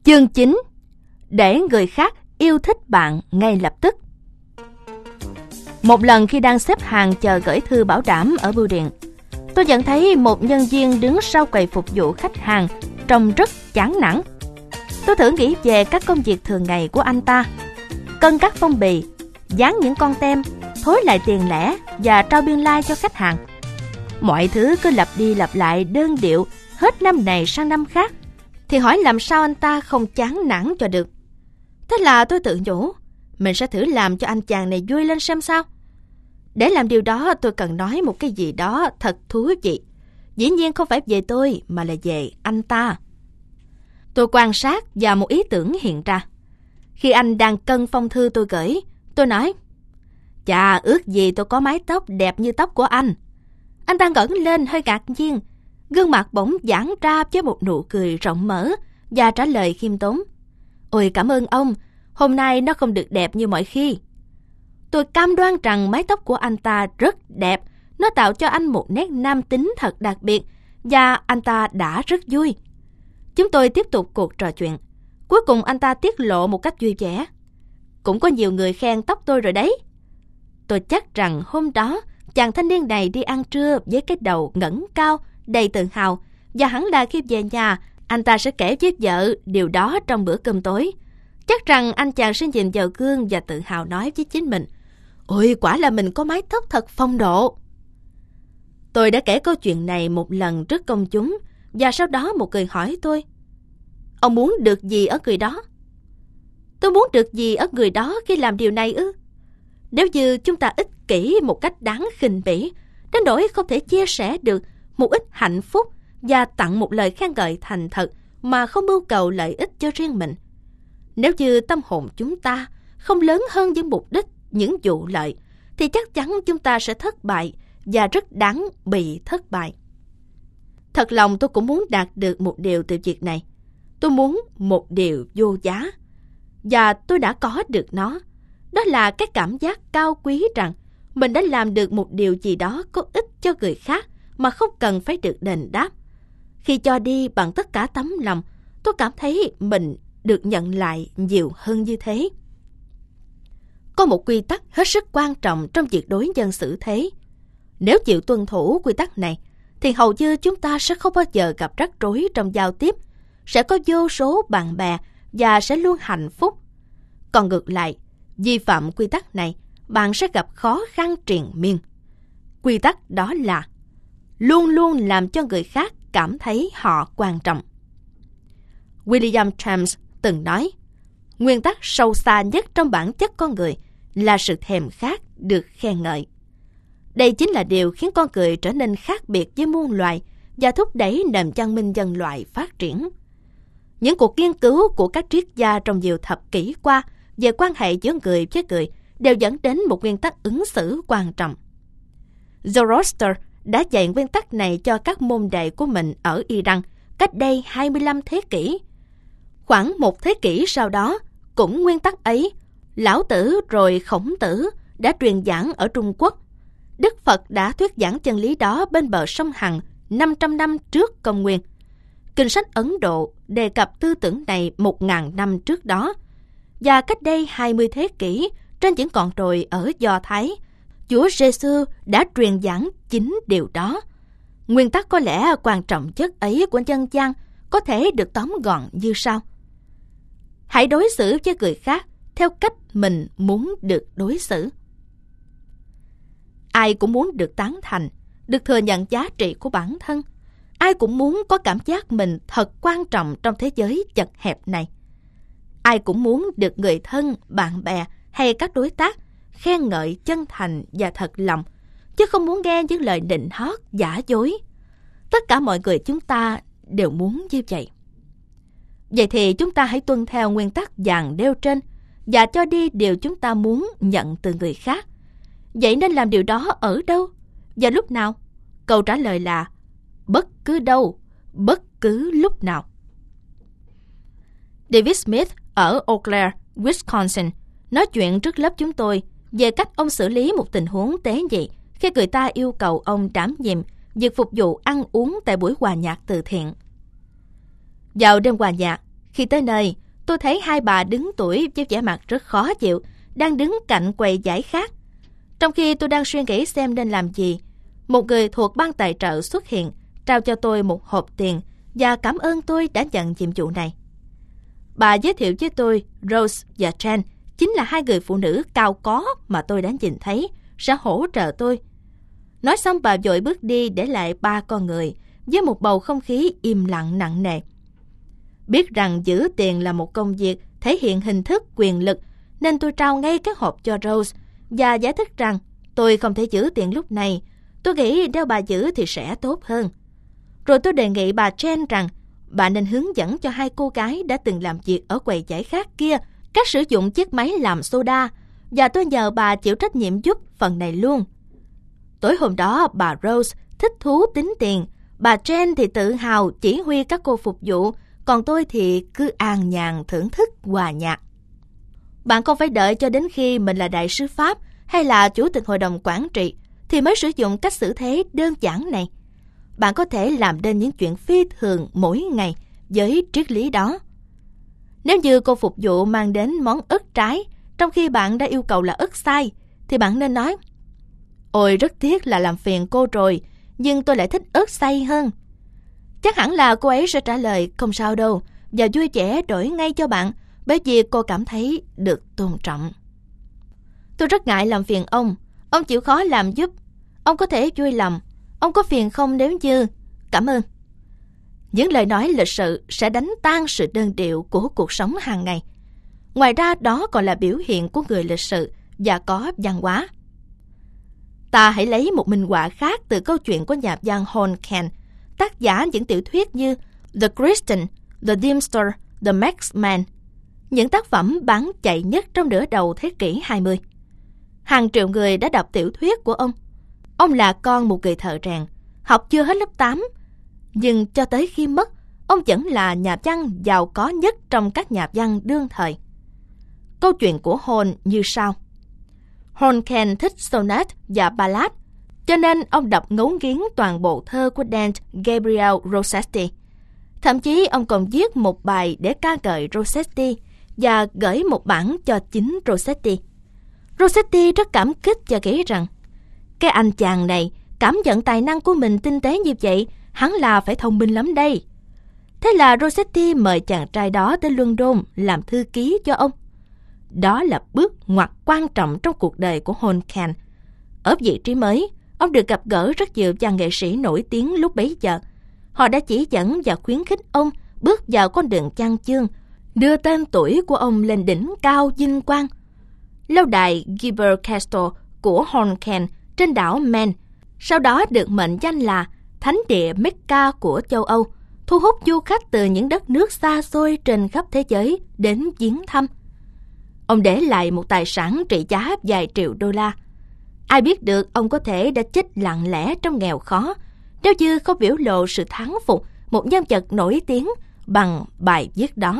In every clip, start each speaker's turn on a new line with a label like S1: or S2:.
S1: Chương 9. Để người khác yêu thích bạn ngay lập tức. Một lần khi đang xếp hàng chờ gửi thư bảo đảm ở bưu điện, tôi nhận thấy một nhân viên đứng sau quầy phục vụ khách hàng trông rất chán nản. Tôi thử nghĩ về các công việc thường ngày của anh ta: cân các phong bì, dán những con tem, thối lại tiền lẻ và trao biên lai cho khách hàng. Mọi thứ cứ lặp đi lặp lại đơn điệu hết năm này sang năm khác, thì hỏi làm sao anh ta không chán nản cho được. Thế là tôi tự nhủ, mình sẽ thử làm cho anh chàng này vui lên xem sao. Để làm điều đó, tôi cần nói một cái gì đó thật thú vị. Dĩ nhiên không phải về tôi, mà là về anh ta. Tôi quan sát và một ý tưởng hiện ra. Khi anh đang cân phong thư tôi gửi, tôi nói: "Chà, ước gì tôi có mái tóc đẹp như tóc của anh." Anh ta ngẩng lên hơi ngạc nhiên, gương mặt bỗng giãn ra với một nụ cười rộng mở và trả lời khiêm tốn: "Ôi, cảm ơn ông, hôm nay nó không được đẹp như mọi khi." Tôi cam đoan rằng mái tóc của anh ta rất đẹp, nó tạo cho anh một nét nam tính thật đặc biệt, và anh ta đã rất vui. Chúng tôi tiếp tục cuộc trò chuyện. Cuối cùng anh ta tiết lộ một cách vui vẻ: "Cũng có nhiều người khen tóc tôi rồi đấy." Tôi chắc rằng hôm đó chàng thanh niên này đi ăn trưa với cái đầu ngẩng cao, đầy tự hào, và hẳn là khi về nhà, anh ta sẽ kể với vợ điều đó trong bữa cơm tối. Chắc rằng anh chàng sẽ nhìn vào gương và tự hào nói với chính mình: "Ôi, quả là mình có mái tóc thật phong độ." Tôi đã kể câu chuyện này một lần trước công chúng, và sau đó một người hỏi tôi: "Ông muốn được gì ở người đó?" Tôi muốn được gì ở người đó khi làm điều này ư? Nếu như chúng ta ích kỷ một cách đáng khinh bỉ, đến nỗi không thể chia sẻ được một ít hạnh phúc và tặng một lời khen ngợi thành thật mà không mưu cầu lợi ích cho riêng mình, nếu như tâm hồn chúng ta không lớn hơn những mục đích, những vụ lợi, thì chắc chắn chúng ta sẽ thất bại, và rất đáng bị thất bại. Thật lòng tôi cũng muốn đạt được một điều từ việc này. Tôi muốn một điều vô giá, và tôi đã có được nó. Đó là cái cảm giác cao quý rằng mình đã làm được một điều gì đó có ích cho người khác mà không cần phải được đền đáp. Khi cho đi bằng tất cả tấm lòng, tôi cảm thấy mình được nhận lại nhiều hơn như thế. Có một quy tắc hết sức quan trọng trong việc đối nhân xử thế. Nếu chịu tuân thủ quy tắc này, thì hầu như chúng ta sẽ không bao giờ gặp rắc rối trong giao tiếp, sẽ có vô số bạn bè và sẽ luôn hạnh phúc. Còn ngược lại, vi phạm quy tắc này, bạn sẽ gặp khó khăn triền miên. Quy tắc đó là luôn luôn làm cho người khác cảm thấy họ quan trọng. William James từng nói, nguyên tắc sâu xa nhất trong bản chất con người là sự thèm khát được khen ngợi. Đây chính là điều khiến con người trở nên khác biệt với muôn loài và thúc đẩy nền văn minh nhân loại phát triển. Những cuộc nghiên cứu của các triết gia trong nhiều thập kỷ qua về quan hệ giữa người với người đều dẫn đến một nguyên tắc ứng xử quan trọng. Zoroaster đã dạy nguyên tắc này cho các môn đệ của mình ở Iran cách đây 25 thế kỷ. Khoảng một thế kỷ sau đó, cũng nguyên tắc ấy, Lão Tử rồi Khổng Tử đã truyền giảng ở Trung Quốc. Đức Phật đã thuyết giảng chân lý đó bên bờ sông Hằng 500 năm trước công nguyên. Kinh sách Ấn Độ đề cập tư tưởng này 1000 năm trước đó. Và cách đây 20 thế kỷ, trên những ngọn đồi ở Do Thái, Chúa Giêsu đã truyền giảng chính điều đó. Nguyên tắc có lẽ quan trọng nhất ấy của dân gian có thể được tóm gọn như sau: hãy đối xử với người khác theo cách mình muốn được đối xử. Ai cũng muốn được tán thành, được thừa nhận giá trị của bản thân. Ai cũng muốn có cảm giác mình thật quan trọng trong thế giới chật hẹp này. Ai cũng muốn được người thân, bạn bè hay các đối tác khen ngợi chân thành và thật lòng, chứ không muốn nghe những lời nịnh hót, giả dối. Tất cả mọi người chúng ta đều muốn như vậy. Vậy thì chúng ta hãy tuân theo nguyên tắc vàng nêu trên và cho đi điều chúng ta muốn nhận từ người khác. Vậy nên làm điều đó ở đâu và lúc nào? Câu trả lời là bất cứ đâu, bất cứ lúc nào. David Smith ở Eau Claire, Wisconsin nói chuyện trước lớp chúng tôi về cách ông xử lý một tình huống tế nhị khi người ta yêu cầu ông đảm nhiệm việc phục vụ ăn uống tại buổi hòa nhạc từ thiện. Vào đêm hòa nhạc, Khi tới nơi, tôi thấy hai bà đứng tuổi với vẻ mặt rất khó chịu, đang đứng cạnh quầy giải khát. Trong khi tôi đang suy nghĩ xem nên làm gì, một người thuộc ban tài trợ xuất hiện, trao cho tôi một hộp tiền và cảm ơn tôi đã nhận nhiệm vụ này. Bà giới thiệu với tôi Rose và Jen chính là hai người phụ nữ cao có mà tôi đã nhìn thấy sẽ hỗ trợ tôi. Nói xong bà vội bước đi để lại ba con người với một bầu không khí im lặng nặng nề. Biết rằng giữ tiền là một công việc thể hiện hình thức quyền lực nên tôi trao ngay cái hộp cho Rose và giải thích rằng tôi không thể giữ tiền lúc này. Tôi nghĩ nếu bà giữ thì sẽ tốt hơn. Rồi tôi đề nghị bà Jen rằng bà nên hướng dẫn cho hai cô gái đã từng làm việc ở quầy giải khát kia cách sử dụng chiếc máy làm soda, và tôi nhờ bà chịu trách nhiệm giúp phần này luôn. Tối hôm đó bà Rose thích thú tính tiền, bà Jen thì tự hào chỉ huy các cô phục vụ, còn tôi thì cứ an nhàn thưởng thức hòa nhạc. Bạn không phải đợi cho đến khi mình là đại sứ Pháp hay là chủ tịch hội đồng quản trị thì mới sử dụng cách xử thế đơn giản này. Bạn có thể làm nên những chuyện phi thường mỗi ngày với triết lý đó. Nếu như cô phục vụ mang đến món ớt trái trong khi bạn đã yêu cầu là ớt xay, thì bạn nên nói: "Ôi, rất tiếc là làm phiền cô rồi, nhưng tôi lại thích ớt xay hơn." Chắc hẳn là cô ấy sẽ trả lời không sao đâu và vui vẻ đổi ngay cho bạn, bởi vì cô cảm thấy được tôn trọng. Tôi rất ngại làm phiền ông chịu khó làm giúp. Ông có thể vui lòng. Ông có phiền không nếu như... Cảm ơn. Những lời nói lịch sự sẽ đánh tan sự đơn điệu của cuộc sống hàng ngày. Ngoài ra đó còn là biểu hiện của người lịch sự và có văn hóa. Ta hãy lấy một minh họa khác từ câu chuyện của nhà văn Honken, tác giả những tiểu thuyết như The Christian, The Deemster, The Marksman, những tác phẩm bán chạy nhất trong nửa đầu thế kỷ 20. Hàng triệu người đã đọc tiểu thuyết của ông. Ông là con một người thợ rèn, học chưa hết lớp 8, nhưng cho tới khi mất, ông vẫn là nhà văn giàu có nhất trong các nhà văn đương thời. Câu chuyện của Hon như sau. Honken thích sonnet và ballad, cho nên ông đọc ngấu nghiến toàn bộ thơ của Dante Gabriel Rossetti. Thậm chí ông còn viết một bài để ca ngợi Rossetti và gửi một bản cho chính Rossetti. Rossetti rất cảm kích và nghĩ rằng cái anh chàng này cảm nhận tài năng của mình tinh tế như vậy, hắn là phải thông minh lắm đây. Thế là Rossetti mời chàng trai đó tới London làm thư ký cho ông. Đó là bước ngoặt quan trọng trong cuộc đời của Honken. Ở vị trí mới, ông được gặp gỡ rất nhiều văn nghệ sĩ nổi tiếng lúc bấy giờ. Họ đã chỉ dẫn và khuyến khích ông bước vào con đường văn chương, đưa tên tuổi của ông lên đỉnh cao vinh quang. Lâu đài Giber Castle của Honken trên đảo Man sau đó được mệnh danh là thánh địa Mecca của châu Âu, thu hút du khách từ những đất nước xa xôi trên khắp thế giới đến viếng thăm. Ông để lại một tài sản trị giá vài triệu đô la. Ai biết được ông có thể đã chết lặng lẽ trong nghèo khó nếu như không biểu lộ sự thán phục một nhân vật nổi tiếng bằng bài viết đó.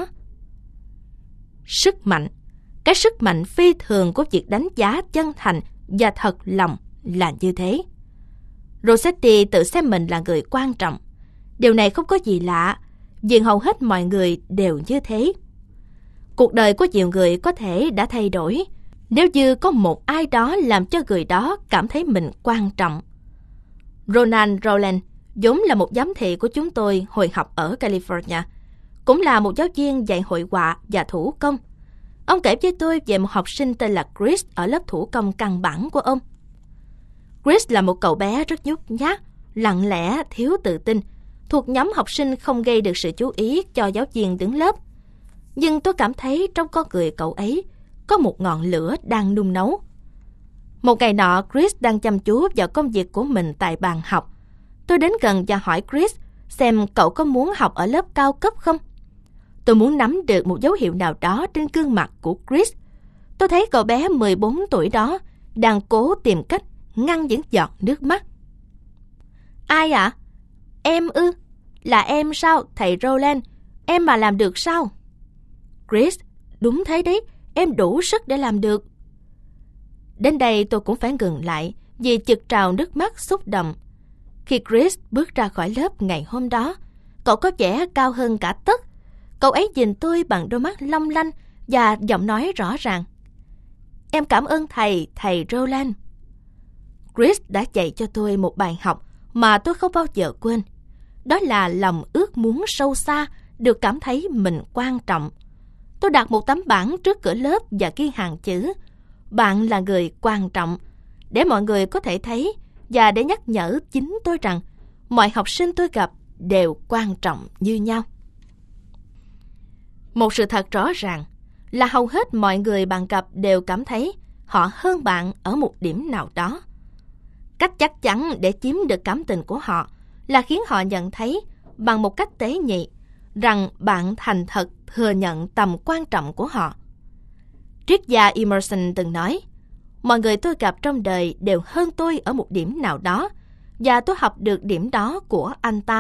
S1: Sức mạnh, cái sức mạnh phi thường của việc đánh giá chân thành và thật lòng là như thế. Rossetti tự xem mình là người quan trọng. Điều này không có gì lạ, vì hầu hết mọi người đều như thế. Cuộc đời của nhiều người có thể đã thay đổi nếu như có một ai đó làm cho người đó cảm thấy mình quan trọng. Ronald Rowland vốn là một giám thị của chúng tôi hồi học ở California, cũng là một giáo viên dạy hội họa và thủ công. Ông kể với tôi về một học sinh tên là Chris ở lớp thủ công căn bản của ông. Chris là một cậu bé rất nhút nhát, lặng lẽ, thiếu tự tin, thuộc nhóm học sinh không gây được sự chú ý cho giáo viên đứng lớp. Nhưng tôi cảm thấy trong con người cậu ấy có một ngọn lửa đang nung nấu. Một ngày nọ, Chris đang chăm chú vào công việc của mình tại bàn học. Tôi đến gần và hỏi Chris xem cậu có muốn học ở lớp cao cấp không. Tôi muốn nắm được một dấu hiệu nào đó trên gương mặt của Chris. Tôi thấy cậu bé 14 tuổi đó đang cố tìm cách ngăn những giọt nước mắt. Ai ạ? Em ư? Là em sao, thầy Rowland? Em mà làm được sao? Chris, đúng thế đấy, em đủ sức để làm được. Đến đây tôi cũng phải ngừng lại vì chực trào nước mắt xúc động. Khi Chris bước ra khỏi lớp ngày hôm đó, cậu có vẻ cao hơn cả tấc. Cậu ấy nhìn tôi bằng đôi mắt long lanh và giọng nói rõ ràng. Em cảm ơn thầy Roland. Chris đã dạy cho tôi một bài học mà tôi không bao giờ quên. Đó là lòng ước muốn sâu xa được cảm thấy mình quan trọng. Tôi đặt một tấm bảng trước cửa lớp và ghi hàng chữ "Bạn là người quan trọng" để mọi người có thể thấy và để nhắc nhở chính tôi rằng mọi học sinh tôi gặp đều quan trọng như nhau. Một sự thật rõ ràng là hầu hết mọi người bạn gặp đều cảm thấy họ hơn bạn ở một điểm nào đó. Cách chắc chắn để chiếm được cảm tình của họ là khiến họ nhận thấy bằng một cách tế nhị rằng bạn thành thật thừa nhận tầm quan trọng của họ. Triết gia Emerson từng nói, mọi người tôi gặp trong đời đều hơn tôi ở một điểm nào đó, và tôi học được điểm đó của anh ta.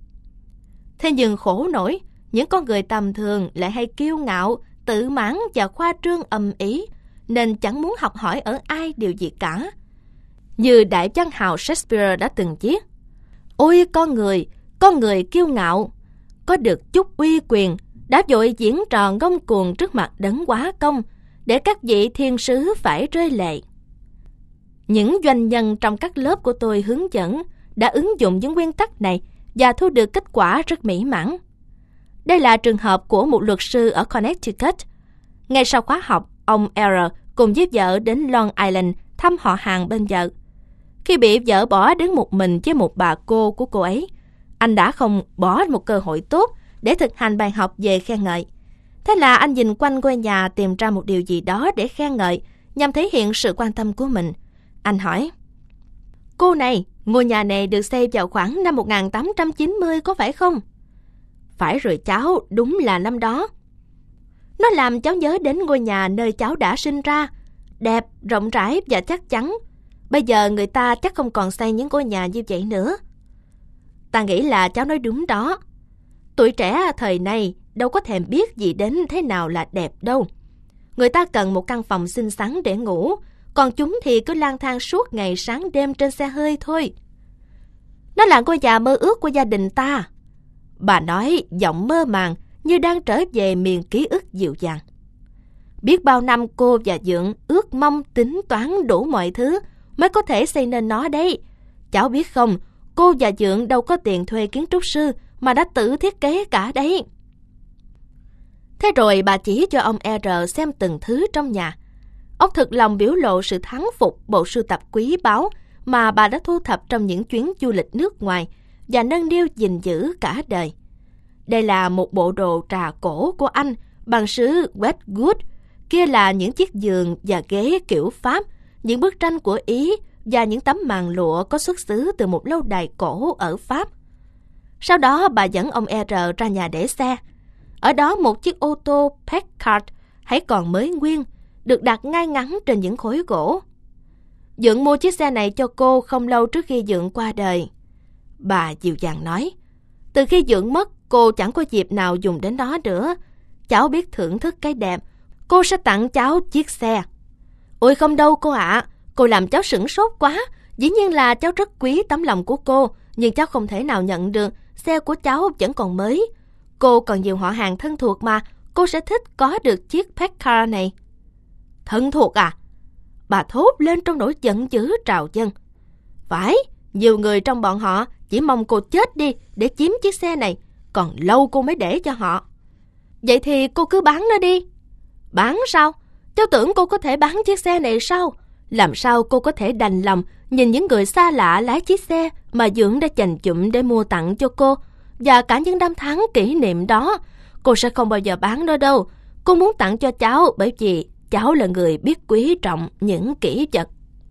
S1: Thế nhưng khổ nổi, những con người tầm thường lại hay kiêu ngạo, tự mãn và khoa trương ầm ĩ, nên chẳng muốn học hỏi ở ai điều gì cả. Như đại văn hào Shakespeare đã từng viết, ôi con người kiêu ngạo, có được chút uy quyền, đã vội diễn trò ngông cuồng trước mặt đấng quá công, để các vị thiên sứ phải rơi lệ. Những doanh nhân trong các lớp của tôi hướng dẫn đã ứng dụng những nguyên tắc này và thu được kết quả rất mỹ mãn. Đây là trường hợp của một luật sư ở Connecticut. Ngay sau khóa học, ông R. cùng với vợ đến Long Island thăm họ hàng bên vợ. Khi bị vợ bỏ đứng một mình với một bà cô của cô ấy, anh đã không bỏ một cơ hội tốt để thực hành bài học về khen ngợi. Thế là anh nhìn quanh ngôi nhà tìm ra một điều gì đó để khen ngợi nhằm thể hiện sự quan tâm của mình. Anh hỏi, cô này, ngôi nhà này được xây vào khoảng năm 1890 có phải không? Phải rồi cháu, đúng là năm đó. Nó làm cháu nhớ đến ngôi nhà nơi cháu đã sinh ra, đẹp, rộng rãi và chắc chắn. Bây giờ người ta chắc không còn xây những ngôi nhà như vậy nữa. Ta nghĩ là cháu nói đúng đó. Tuổi trẻ thời này đâu có thèm biết gì đến thế nào là đẹp đâu. Người ta cần một căn phòng xinh xắn để ngủ, còn chúng thì cứ lang thang suốt ngày sáng đêm trên xe hơi thôi. Nó là ngôi nhà mơ ước của gia đình ta. Bà nói giọng mơ màng như đang trở về miền ký ức dịu dàng. Biết bao năm cô và Dượng ước mong tính toán đủ mọi thứ mới có thể xây nên nó đấy. Cháu biết không, cô và Dượng đâu có tiền thuê kiến trúc sư mà đã tự thiết kế cả đấy. Thế rồi bà chỉ cho ông R xem từng thứ trong nhà. Ông thực lòng biểu lộ sự thán phục bộ sưu tập quý báu mà bà đã thu thập trong những chuyến du lịch nước ngoài và nâng niu gìn giữ cả đời. Đây là một bộ đồ trà cổ của Anh bằng sứ Westwood. Kia là những chiếc giường và ghế kiểu Pháp, những bức tranh của Ý và những tấm màn lụa có xuất xứ từ một lâu đài cổ ở Pháp. Sau đó bà dẫn ông R ra nhà để xe. Ở đó một chiếc ô tô Packard hãy còn mới nguyên, được đặt ngay ngắn trên những khối gỗ. Dượng mua chiếc xe này cho cô không lâu trước khi Dượng qua đời. Bà dịu dàng nói, từ khi Dượng mất, cô chẳng có dịp nào dùng đến nó nữa. Cháu biết thưởng thức cái đẹp, cô sẽ tặng cháu chiếc xe. Ôi không đâu cô ạ, cô làm cháu sửng sốt quá. Dĩ nhiên là cháu rất quý tấm lòng của cô, nhưng cháu không thể nào nhận được, xe của cháu vẫn còn mới. Cô còn nhiều họ hàng thân thuộc mà, cô sẽ thích có được chiếc Packard này. Thân thuộc à? Bà thốt lên trong nỗi giận dữ trào dâng. Phải, nhiều người trong bọn họ chỉ mong cô chết đi để chiếm chiếc xe này, còn lâu cô mới để cho họ. Vậy thì cô cứ bán nó đi. Bán sao? Cháu tưởng cô có thể bán chiếc xe này sao? Làm sao cô có thể đành lòng nhìn những người xa lạ lái chiếc xe mà Dượng đã dành dụm để mua tặng cho cô, và cả những năm tháng kỷ niệm đó? Cô sẽ không bao giờ bán nó đâu. Cô muốn tặng cho cháu bởi vì cháu là người biết quý trọng những kỷ vật.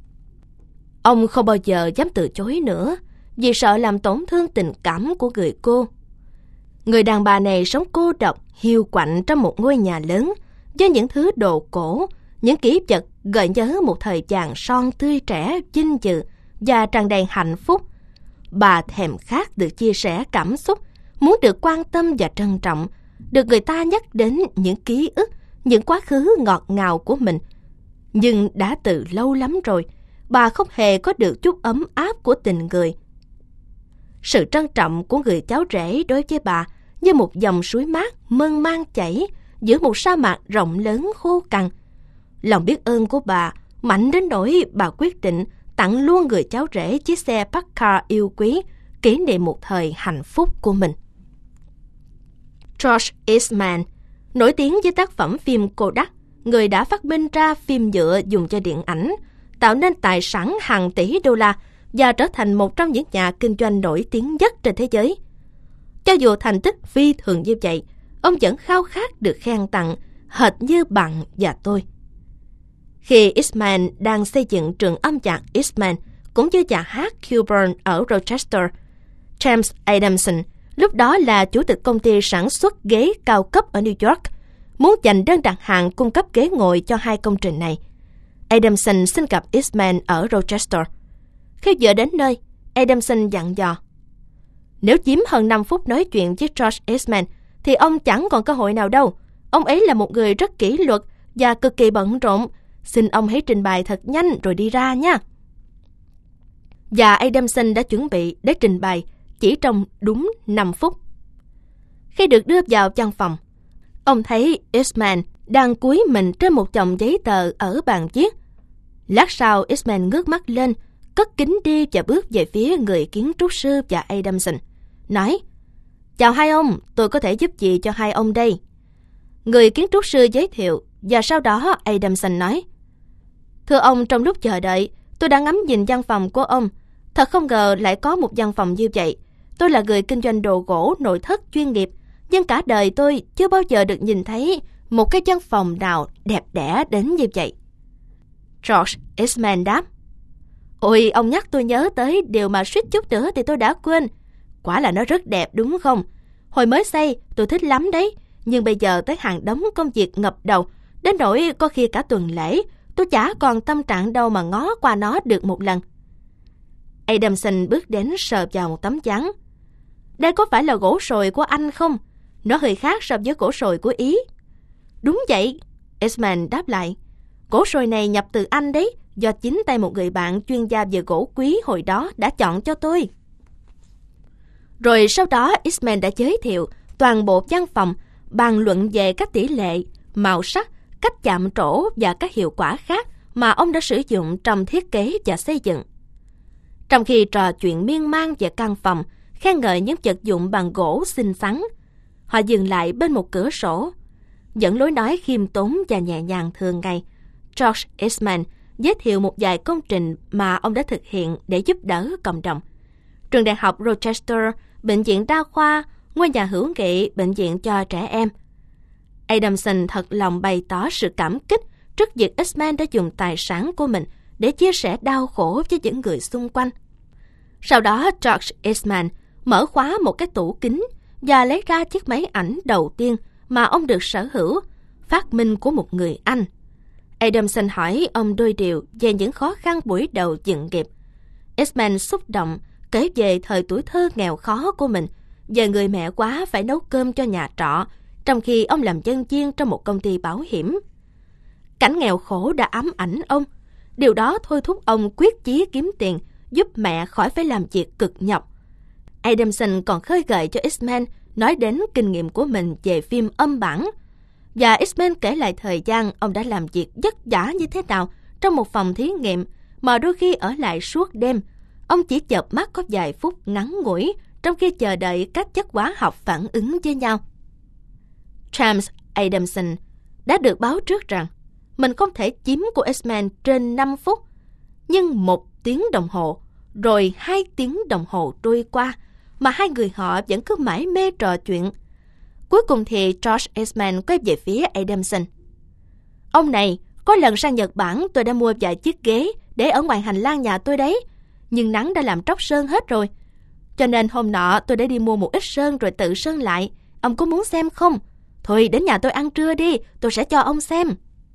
S1: Ông không bao giờ dám từ chối nữa, vì sợ làm tổn thương tình cảm của người cô. Người đàn bà này sống cô độc, hiu quạnh trong một ngôi nhà lớn, với những thứ đồ cổ, những kỷ vật gợi nhớ một thời vàng son tươi trẻ, vinh dự và tràn đầy hạnh phúc. Bà thèm khát được chia sẻ cảm xúc, muốn được quan tâm và trân trọng, được người ta nhắc đến những ký ức, những quá khứ ngọt ngào của mình. Nhưng đã từ lâu lắm rồi, bà không hề có được chút ấm áp của tình người. Sự trân trọng của người cháu rể đối với bà như một dòng suối mát mênh mang chảy giữa một sa mạc rộng lớn khô cằn. Lòng biết ơn của bà mạnh đến nỗi bà quyết định tặng luôn người cháu rể chiếc xe Packard yêu quý, kỷ niệm một thời hạnh phúc của mình. George Eastman, nổi tiếng với tác phẩm phim Kodak, người đã phát minh ra phim nhựa dùng cho điện ảnh, tạo nên tài sản hàng tỷ đô la và trở thành một trong những nhà kinh doanh nổi tiếng nhất trên thế giới. Cho dù thành tích phi thường như vậy, ông vẫn khao khát được khen tặng, hệt như bạn và tôi. Khi Eastman đang xây dựng trường âm nhạc Eastman, cũng như nhà hát Kilburn ở Rochester, James Adamson, lúc đó là chủ tịch công ty sản xuất ghế cao cấp ở New York, muốn dành đơn đặt hàng cung cấp ghế ngồi cho hai công trình này. Adamson xin gặp Eastman ở Rochester. Khi vừa đến nơi, Adamson dặn dò: nếu chiếm hơn 5 phút nói chuyện với George Eastman, thì ông chẳng còn cơ hội nào đâu. Ông ấy là một người rất kỷ luật và cực kỳ bận rộn. Xin ông hãy trình bày thật nhanh rồi đi ra nha. Và Adamson đã chuẩn bị để trình bày chỉ trong đúng 5 phút. Khi được đưa vào văn phòng, ông thấy Eastman đang cúi mình trên một chồng giấy tờ ở bàn viết. Lát sau, Eastman ngước mắt lên, cất kính đi và bước về phía người kiến trúc sư và Adamson, nói: chào hai ông, tôi có thể giúp gì cho hai ông đây? Người kiến trúc sư giới thiệu, và sau đó Adamson nói: thưa ông, trong lúc chờ đợi, tôi đã ngắm nhìn văn phòng của ông. Thật không ngờ lại có một văn phòng như vậy. Tôi là người kinh doanh đồ gỗ nội thất chuyên nghiệp, nhưng cả đời tôi chưa bao giờ được nhìn thấy một cái văn phòng nào đẹp đẽ đến như vậy. George Eastman đáp: ôi, ông nhắc tôi nhớ tới điều mà suýt chút nữa thì tôi đã quên. Quả là nó rất đẹp đúng không? Hồi mới xây tôi thích lắm đấy, nhưng bây giờ tới hàng đống công việc ngập đầu, đến nỗi có khi cả tuần lễ tôi chả còn tâm trạng đâu mà ngó qua nó được một lần. Adamson bước đến sờ vào một tấm ván. Đây có phải là gỗ sồi của anh không? Nó hơi khác so với gỗ sồi của Ý. Đúng vậy, Eastman đáp lại. Gỗ sồi này nhập từ Anh đấy, do chính tay một người bạn chuyên gia về gỗ quý hồi đó đã chọn cho tôi. Rồi sau đó Eastman đã giới thiệu toàn bộ văn phòng, bàn luận về các tỷ lệ, màu sắc, cách chạm trổ và các hiệu quả khác mà ông đã sử dụng trong thiết kế và xây dựng. Trong khi trò chuyện miên man về căn phòng, khen ngợi những vật dụng bằng gỗ xinh xắn, họ dừng lại bên một cửa sổ. Dẫn lối nói khiêm tốn và nhẹ nhàng thường ngày, George Eastman giới thiệu một vài công trình mà ông đã thực hiện để giúp đỡ cộng đồng. Trường đại học Rochester, bệnh viện đa khoa, ngôi nhà hữu nghị, bệnh viện cho trẻ em. Adamson thật lòng bày tỏ sự cảm kích trước việc Eastman đã dùng tài sản của mình để chia sẻ đau khổ với những người xung quanh. Sau đó, George Eastman mở khóa một cái tủ kính và lấy ra chiếc máy ảnh đầu tiên mà ông được sở hữu, phát minh của một người Anh. Adamson hỏi ông đôi điều về những khó khăn buổi đầu dựng nghiệp. Eastman xúc động kể về thời tuổi thơ nghèo khó của mình, về người mẹ quá phải nấu cơm cho nhà trọ, trong khi ông làm nhân viên trong một công ty bảo hiểm. Cảnh nghèo khổ đã ám ảnh ông. Điều đó thôi thúc ông quyết chí kiếm tiền, giúp mẹ khỏi phải làm việc cực nhọc. Adamson còn khơi gợi cho Eastman nói đến kinh nghiệm của mình về phim âm bản. Và Eastman kể lại thời gian ông đã làm việc vất vả như thế nào trong một phòng thí nghiệm mà đôi khi ở lại suốt đêm. Ông chỉ chợp mắt có vài phút ngắn ngủi trong khi chờ đợi các chất hóa học phản ứng với nhau. James Adamson đã được báo trước rằng mình không thể chiếm của Eastman trên 5 phút. Nhưng 1 tiếng đồng hồ, rồi 2 tiếng đồng hồ trôi qua mà hai người họ vẫn cứ mải mê trò chuyện. Cuối cùng thì George Eastman quay về phía Adamson. Ông này, có lần sang Nhật Bản tôi đã mua vài chiếc ghế để ở ngoài hành lang nhà tôi đấy. Nhưng nắng đã làm tróc sơn hết rồi. Cho nên hôm nọ tôi đã đi mua một ít sơn rồi tự sơn lại. Ông có muốn xem không? Thôi đến nhà tôi ăn trưa đi, tôi sẽ cho ông xem.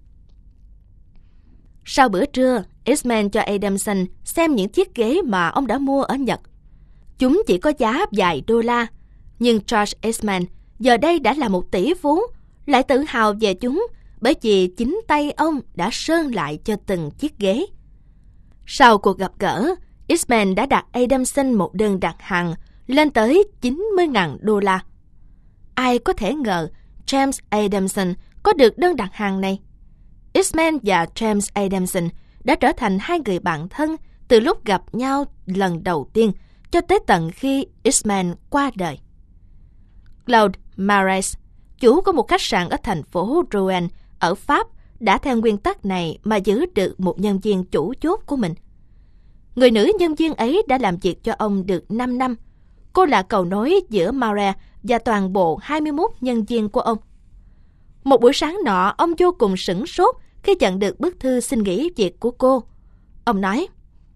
S1: Sau bữa trưa, Eastman cho Adamson xem những chiếc ghế mà ông đã mua ở Nhật. Chúng chỉ có giá vài đô la. Nhưng George Eastman giờ đây đã là một tỷ phú, lại tự hào về chúng bởi vì chính tay ông đã sơn lại cho từng chiếc ghế. Sau cuộc gặp gỡ, Eastman đã đặt Adamson một đơn đặt hàng lên tới 90.000 đô la. Ai có thể ngờ James Adamson có được đơn đặt hàng này. Eastman và James Adamson đã trở thành hai người bạn thân từ lúc gặp nhau lần đầu tiên cho tới tận khi Eastman qua đời. Claude Marais, chủ của một khách sạn ở thành phố Rouen ở Pháp, đã theo nguyên tắc này mà giữ được một nhân viên chủ chốt của mình. Người nữ nhân viên ấy đã làm việc cho ông được 5 năm. Cô là cầu nối giữa Marais và toàn bộ 21 nhân viên của ông. Một buổi sáng nọ, ông vô cùng sửng sốt khi nhận được bức thư xin nghỉ việc của cô. Ông nói,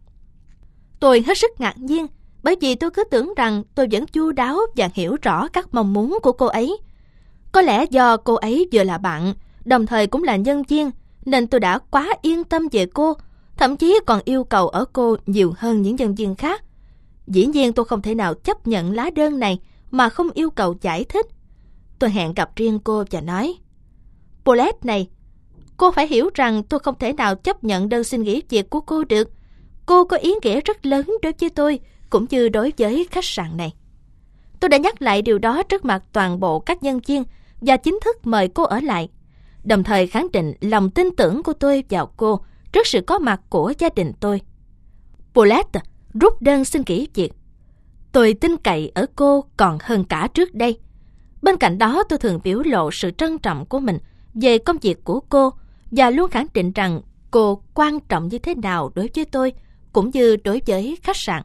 S1: tôi hết sức ngạc nhiên bởi vì tôi cứ tưởng rằng tôi vẫn chu đáo và hiểu rõ các mong muốn của cô ấy. Có lẽ do cô ấy vừa là bạn, đồng thời cũng là nhân viên, nên tôi đã quá yên tâm về cô, thậm chí còn yêu cầu ở cô nhiều hơn những nhân viên khác. Dĩ nhiên tôi không thể nào chấp nhận lá đơn này mà không yêu cầu giải thích. Tôi hẹn gặp riêng cô và nói, Paulette này, cô phải hiểu rằng tôi không thể nào chấp nhận đơn xin nghỉ việc của cô được. Cô có ý nghĩa rất lớn đối với tôi, cũng như đối với khách sạn này. Tôi đã nhắc lại điều đó trước mặt toàn bộ các nhân viên và chính thức mời cô ở lại, đồng thời khẳng định lòng tin tưởng của tôi vào cô trước sự có mặt của gia đình tôi. Paulette rút đơn xin nghỉ việc. Tôi tin cậy ở cô còn hơn cả trước đây. Bên cạnh đó, tôi thường biểu lộ sự trân trọng của mình về công việc của cô và luôn khẳng định rằng cô quan trọng như thế nào đối với tôi, cũng như đối với khách sạn.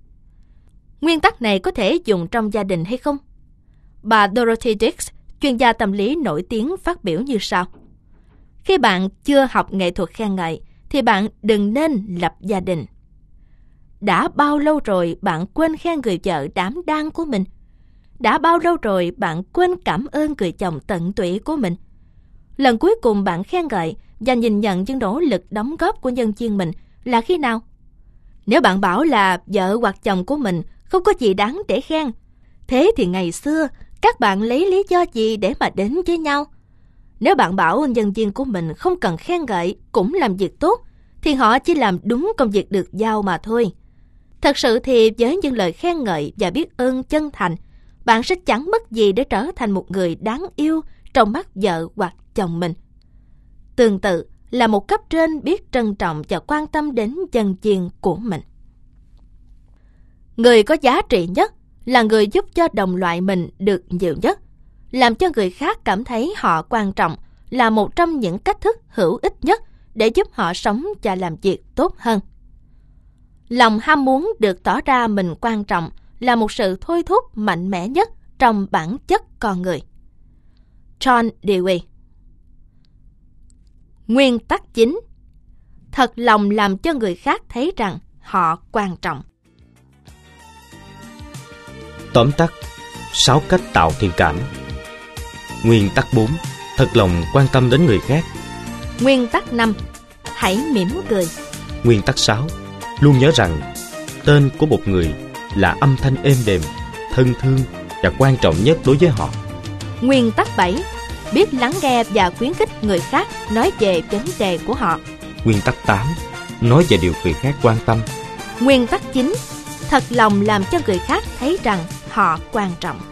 S1: Nguyên tắc này có thể dùng trong gia đình hay không? Bà Dorothy Dix, chuyên gia tâm lý nổi tiếng, phát biểu như sau. Khi bạn chưa học nghệ thuật khen ngợi, thì bạn đừng nên lập gia đình. Đã bao lâu rồi bạn quên khen người vợ đảm đang của mình? Đã bao lâu rồi bạn quên cảm ơn người chồng tận tụy của mình? Lần cuối cùng bạn khen ngợi và nhìn nhận những nỗ lực đóng góp của nhân viên mình là khi nào? Nếu bạn bảo là vợ hoặc chồng của mình không có gì đáng để khen, thế thì ngày xưa các bạn lấy lý do gì để mà đến với nhau? Nếu bạn bảo nhân viên của mình không cần khen ngợi cũng làm việc tốt, thì họ chỉ làm đúng công việc được giao mà thôi. Thật sự thì với những lời khen ngợi và biết ơn chân thành, bạn sẽ chẳng mất gì để trở thành một người đáng yêu trong mắt vợ hoặc chồng mình. Tương tự là một cấp trên biết trân trọng và quan tâm đến nhân viên của mình. Người có giá trị nhất là người giúp cho đồng loại mình được nhiều nhất. Làm cho người khác cảm thấy họ quan trọng là một trong những cách thức hữu ích nhất để giúp họ sống và làm việc tốt hơn. Lòng ham muốn được tỏ ra mình quan trọng là một sự thôi thúc mạnh mẽ nhất trong bản chất con người. John Dewey. Nguyên tắc chính: thật lòng làm cho người khác thấy rằng họ quan trọng.
S2: Tóm tắt 6 cách tạo thiện cảm. Nguyên tắc 4: thật lòng quan tâm đến người khác.
S1: Nguyên tắc 5: hãy mỉm cười.
S2: Nguyên tắc 6: luôn nhớ rằng tên của một người là âm thanh êm đềm, thân thương và quan trọng nhất đối với họ.
S1: Nguyên tắc 7: biết lắng nghe và khuyến khích người khác nói về vấn đề của họ.
S2: Nguyên tắc 8: nói về điều người khác quan tâm.
S1: Nguyên tắc 9: thật lòng làm cho người khác thấy rằng họ quan trọng.